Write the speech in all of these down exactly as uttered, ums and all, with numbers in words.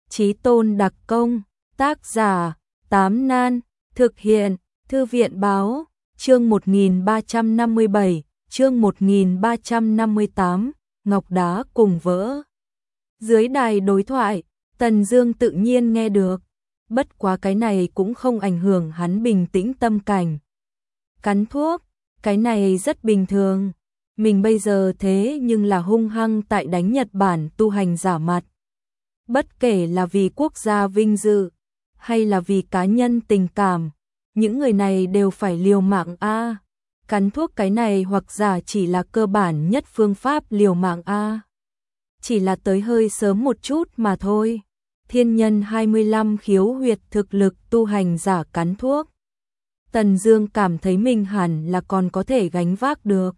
Chí tôn đặc công, tác giả, Tám Nan, thực hiện, Thư viện báo, chương một nghìn ba trăm năm mươi bảy, chương một nghìn ba trăm năm mươi tám, ngọc đá cùng vỡ. Dưới đài đối thoại, Tần Dương tự nhiên nghe được, bất quá cái này cũng không ảnh hưởng hắn bình tĩnh tâm cảnh. Cắn thuốc, cái này rất bình thường, mình bây giờ thế nhưng là hung hăng tại đánh Nhật Bản tu hành giả mặt. Bất kể là vì quốc gia vinh dự, hay là vì cá nhân tình cảm, những người này đều phải liều mạng a. Cắn thuốc cái này hoặc giả chỉ là cơ bản nhất phương pháp liều mạng a. Chỉ là tới hơi sớm một chút mà thôi. Thiên nhân hai mươi lăm khiếu huyệt thực lực tu hành giả cắn thuốc. Tần Dương cảm thấy mình hẳn là còn có thể gánh vác được.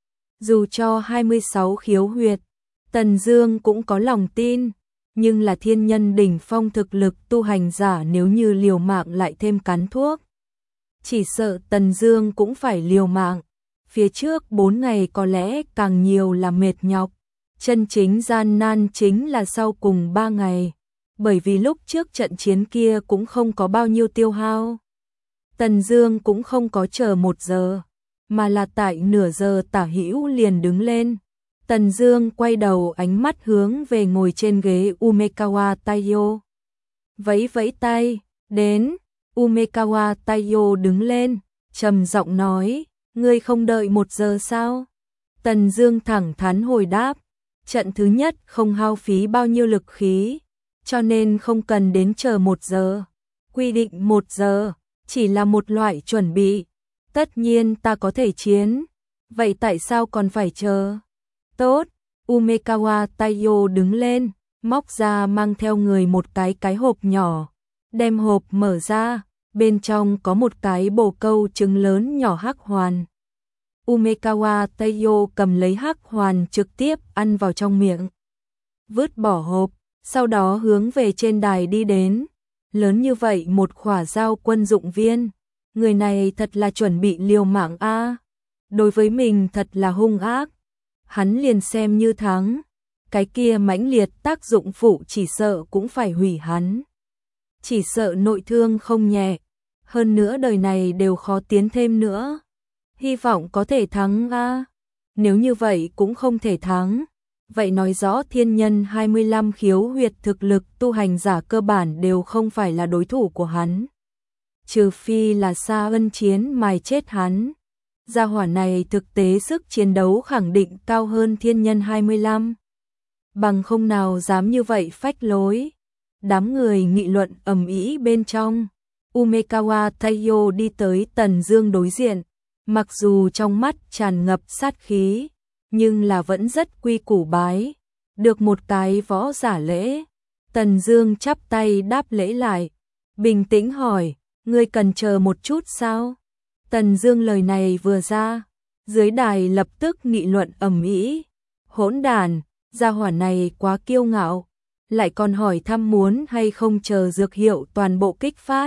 Dù cho hai mươi sáu khiếu huyệt, Tần Dương cũng có lòng tin, nhưng là thiên nhân đỉnh phong thực lực tu hành giả nếu như liều mạng lại thêm cắn thuốc, chỉ sợ Tần Dương cũng phải liều mạng. Phía trước bốn ngày có lẽ càng nhiều là mệt nhọc, chân chính gian nan chính là sau cùng ba ngày, bởi vì lúc trước trận chiến kia cũng không có bao nhiêu tiêu hao. Tần Dương cũng không có chờ một giờ, mà là tại nửa giờ tả hữu liền đứng lên. Tần Dương quay đầu ánh mắt hướng về ngồi trên ghế Umekawa Taiyo. Vẫy vẫy tay, đến. Umekawa Taiyo đứng lên, trầm giọng nói, ngươi không đợi một giờ sao? Tần Dương thẳng thắn hồi đáp, trận thứ nhất không hao phí bao nhiêu lực khí, cho nên không cần đến chờ một giờ. Quy định một giờ, chỉ là một loại chuẩn bị. Tất nhiên ta có thể chiến, vậy tại sao còn phải chờ? Tốt, Umekawa Taiyo đứng lên, móc ra mang theo người một cái cái hộp nhỏ, đem hộp mở ra, bên trong có một cái bồ câu trứng lớn nhỏ hắc hoàn. Umekawa Taiyo cầm lấy hắc hoàn trực tiếp ăn vào trong miệng, vứt bỏ hộp, sau đó hướng về trên đài đi đến. Lớn như vậy một khỏa dao quân dụng viên, người này thật là chuẩn bị liều mạng a. Đối với mình thật là hung ác. Hắn liền xem như thắng, cái kia mãnh liệt tác dụng phụ chỉ sợ cũng phải hủy hắn. Chỉ sợ nội thương không nhẹ, hơn nữa đời này đều khó tiến thêm nữa. Hy vọng có thể thắng a. Nếu như vậy cũng không thể thắng, vậy nói rõ thiên nhân hai mươi lăm khiếu huyệt thực lực tu hành giả cơ bản đều không phải là đối thủ của hắn. Trừ phi là Sa Ân chiến mài chết hắn. Gia hỏa này thực tế sức chiến đấu khẳng định cao hơn thiên nhân hai mươi lăm. Bằng không nào dám như vậy phách lối. Đám người nghị luận ầm ĩ bên trong. Umekawa Taiyo đi tới Tần Dương đối diện, mặc dù trong mắt tràn ngập sát khí, nhưng là vẫn rất quy củ bái, được một cái võ giả lễ. Tần Dương chắp tay đáp lễ lại, bình tĩnh hỏi, ngươi cần chờ một chút sao? Tần Dương lời này vừa ra, dưới đài lập tức nghị luận ầm ĩ. Hỗn đản, gia hỏa này quá kiêu ngạo, lại còn hỏi thăm muốn hay không chờ dược hiệu toàn bộ kích phát.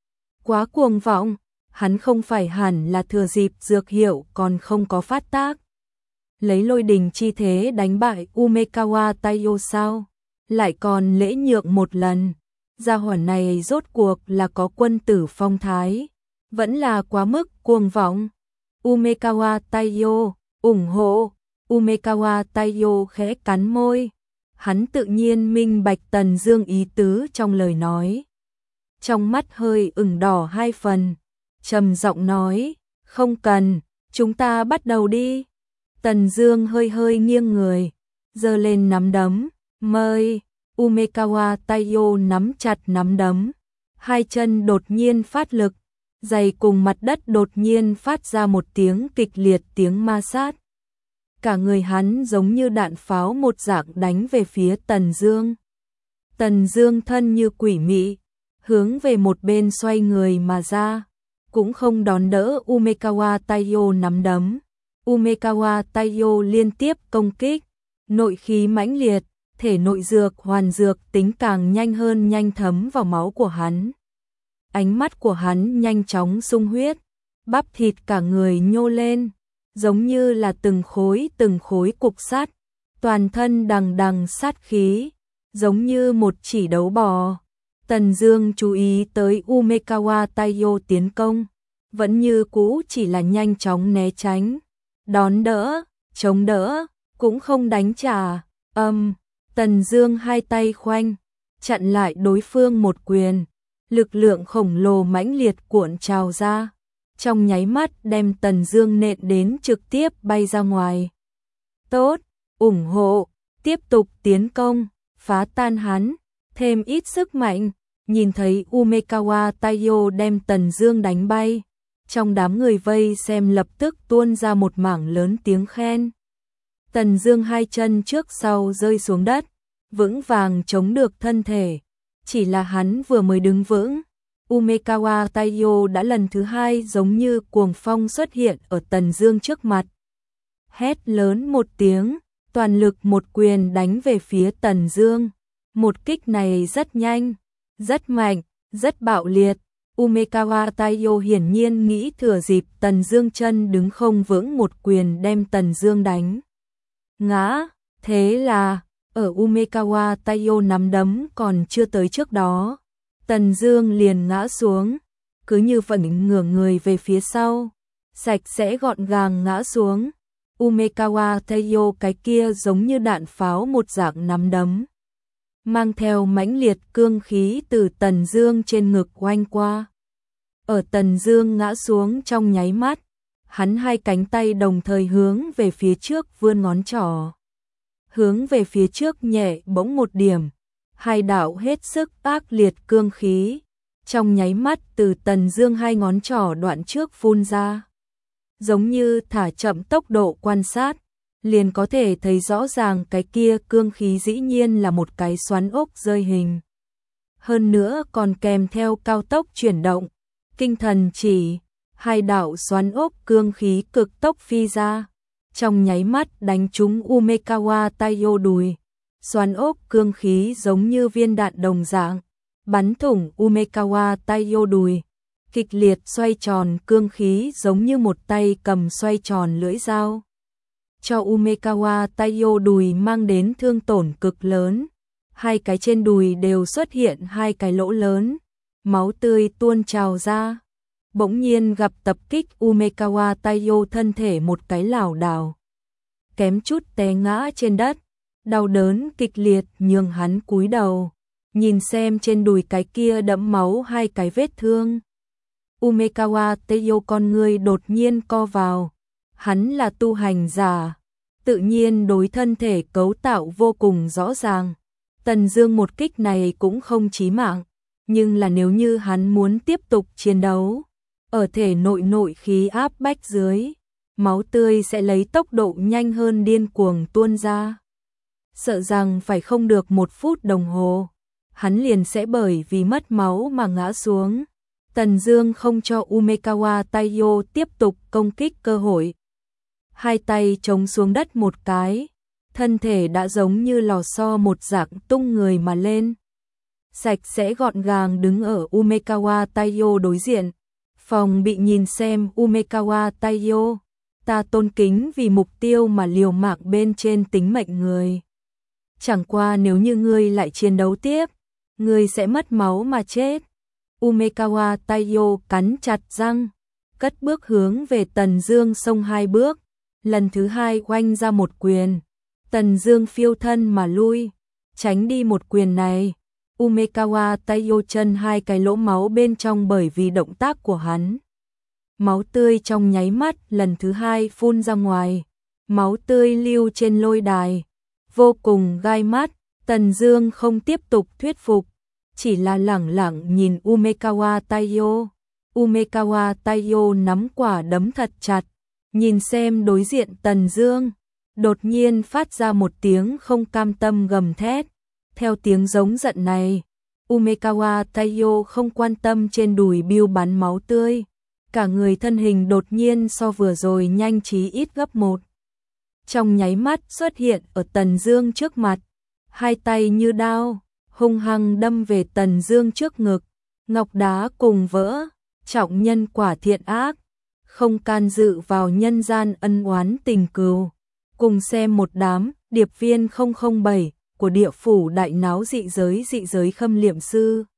Quá cuồng vọng, hắn không phải hẳn là thừa dịp dược hiệu còn không có phát tác, lấy lôi đình chi thế đánh bại Umekawa Taiyo sao? Lại còn lễ nhượng một lần. Gia hỏa này rốt cuộc là có quân tử phong thái, vẫn là quá mức cuồng vọng. Umekawa Taiyo, ủng hộ. Umekawa Taiyo khẽ cắn môi. Hắn tự nhiên minh bạch Tần Dương ý tứ trong lời nói. Trong mắt hơi ửng đỏ hai phần, trầm giọng nói, không cần, chúng ta bắt đầu đi. Tần Dương hơi hơi nghiêng người, giơ lên nắm đấm, mời. Umekawa Taiyo nắm chặt nắm đấm, hai chân đột nhiên phát lực, giày cùng mặt đất đột nhiên phát ra một tiếng kịch liệt tiếng ma sát. Cả người hắn giống như đạn pháo một dạng đánh về phía Tần Dương. Tần Dương thân như quỷ mị, hướng về một bên xoay người mà ra, cũng không đón đỡ Umekawa Taiyo nắm đấm. Umekawa Taiyo liên tiếp công kích, nội khí mãnh liệt, thể nội dược hoàn dược tính càng nhanh hơn nhanh thấm vào máu của hắn. Ánh mắt của hắn nhanh chóng sung huyết, bắp thịt cả người nhô lên, giống như là từng khối từng khối cục sắt, toàn thân đằng đằng sát khí, giống như một chỉ đấu bò. Tần Dương chú ý tới Umekawa Taiyo tiến công, vẫn như cũ chỉ là nhanh chóng né tránh, đón đỡ, chống đỡ, cũng không đánh trả. Âm, Tần Dương hai tay khoanh, chặn lại đối phương một quyền, lực lượng khổng lồ mãnh liệt cuộn trào ra, trong nháy mắt đem Tần Dương nện đến trực tiếp bay ra ngoài. Tốt, ủng hộ, tiếp tục tiến công, phá tan hắn, thêm ít sức mạnh. Nhìn thấy Umekawa Taiyo đem Tần Dương đánh bay, trong đám người vây xem lập tức tuôn ra một mảng lớn tiếng khen. Tần Dương hai chân trước sau rơi xuống đất, vững vàng chống được thân thể, chỉ là hắn vừa mới đứng vững, Umekawa Taiyo đã lần thứ hai giống như cuồng phong xuất hiện ở Tần Dương trước mặt. Hét lớn một tiếng, toàn lực một quyền đánh về phía Tần Dương. Một kích này rất nhanh, rất mạnh, rất bạo liệt. Umekawa Taiyo hiển nhiên nghĩ thừa dịp Tần Dương chân đứng không vững một quyền đem Tần Dương đánh ngã. Thế là, ở Umekawa Taiyo nắm đấm còn chưa tới trước đó, Tần Dương liền ngã xuống, cứ như vẫn ngửa người về phía sau, sạch sẽ gọn gàng ngã xuống. Umekawa Taiyo cái kia giống như đạn pháo một dạng nắm đấm, mang theo mãnh liệt cương khí từ Tần Dương trên ngực oanh qua. Ở Tần Dương ngã xuống trong nháy mắt, hắn hai cánh tay đồng thời hướng về phía trước vươn ngón trỏ. Hướng về phía trước nhẹ bỗng một điểm, hai đạo hết sức ác liệt cương khí, trong nháy mắt từ Tần Dương hai ngón trỏ đoạn trước phun ra. Giống như thả chậm tốc độ quan sát, liền có thể thấy rõ ràng cái kia cương khí dĩ nhiên là một cái xoắn ốc rơi hình. Hơn nữa còn kèm theo cao tốc chuyển động, kinh thần chỉ, hai đạo xoắn ốc cương khí cực tốc phi ra, trong nháy mắt đánh trúng Umekawa Taiyo đùi. Xoắn ốc cương khí giống như viên đạn đồng dạng, bắn thủng Umekawa Taiyo đùi. Kịch liệt xoay tròn cương khí giống như một tay cầm xoay tròn lưỡi dao, cho Umekawa Taiyo đùi mang đến thương tổn cực lớn. Hai cái trên đùi đều xuất hiện hai cái lỗ lớn, máu tươi tuôn trào ra. Bỗng nhiên gặp tập kích Umekawa Taiyo thân thể một cái lảo đảo, kém chút té ngã trên đất. Đau đớn kịch liệt nhường hắn cúi đầu, nhìn xem trên đùi cái kia đẫm máu hai cái vết thương. Umekawa Taiyo con người đột nhiên co vào, hắn là tu hành giả, tự nhiên đối thân thể cấu tạo vô cùng rõ ràng. Tần Dương một kích này cũng không chí mạng, nhưng là nếu như hắn muốn tiếp tục chiến đấu, ở thể nội nội khí áp bách dưới, máu tươi sẽ lấy tốc độ nhanh hơn điên cuồng tuôn ra. Sợ rằng phải không được một phút đồng hồ, hắn liền sẽ bởi vì mất máu mà ngã xuống. Tần Dương không cho Umekawa Taiyo tiếp tục công kích cơ hội. Hai tay chống xuống đất một cái, thân thể đã giống như lò xo một dạng tung người mà lên. Sạch sẽ gọn gàng đứng ở Umekawa Taiyo đối diện. Phòng bị nhìn xem Umekawa Taiyo, ta tôn kính vì mục tiêu mà liều mạng bên trên tính mệnh người. Chẳng qua nếu như ngươi lại chiến đấu tiếp, ngươi sẽ mất máu mà chết. Umekawa Taiyo cắn chặt răng, cất bước hướng về Tần Dương xông hai bước, lần thứ hai oanh ra một quyền. Tần Dương phiêu thân mà lui, tránh đi một quyền này. Umekawa Taiyo chân hai cái lỗ máu bên trong bởi vì động tác của hắn. Máu tươi trong nháy mắt lần thứ hai phun ra ngoài, máu tươi lưu trên lôi đài, vô cùng gai mắt. Tần Dương không tiếp tục thuyết phục, chỉ là lẳng lặng nhìn Umekawa Taiyo. Umekawa Taiyo nắm quả đấm thật chặt, nhìn xem đối diện Tần Dương, đột nhiên phát ra một tiếng không cam tâm gầm thét. Theo tiếng giống giận này, Umekawa Taiyo không quan tâm trên đùi biêu bắn máu tươi, cả người thân hình đột nhiên so vừa rồi nhanh chí ít gấp một. Trong nháy mắt xuất hiện ở Tần Dương trước mặt, hai tay như đao, hung hăng đâm về Tần Dương trước ngực. Ngọc đá cùng vỡ, trọng nhân quả thiện ác, không can dự vào nhân gian ân oán tình cừu. Cùng xem một đám điệp viên không không bảy của địa phủ đại náo dị giới dị giới khâm liệm sư.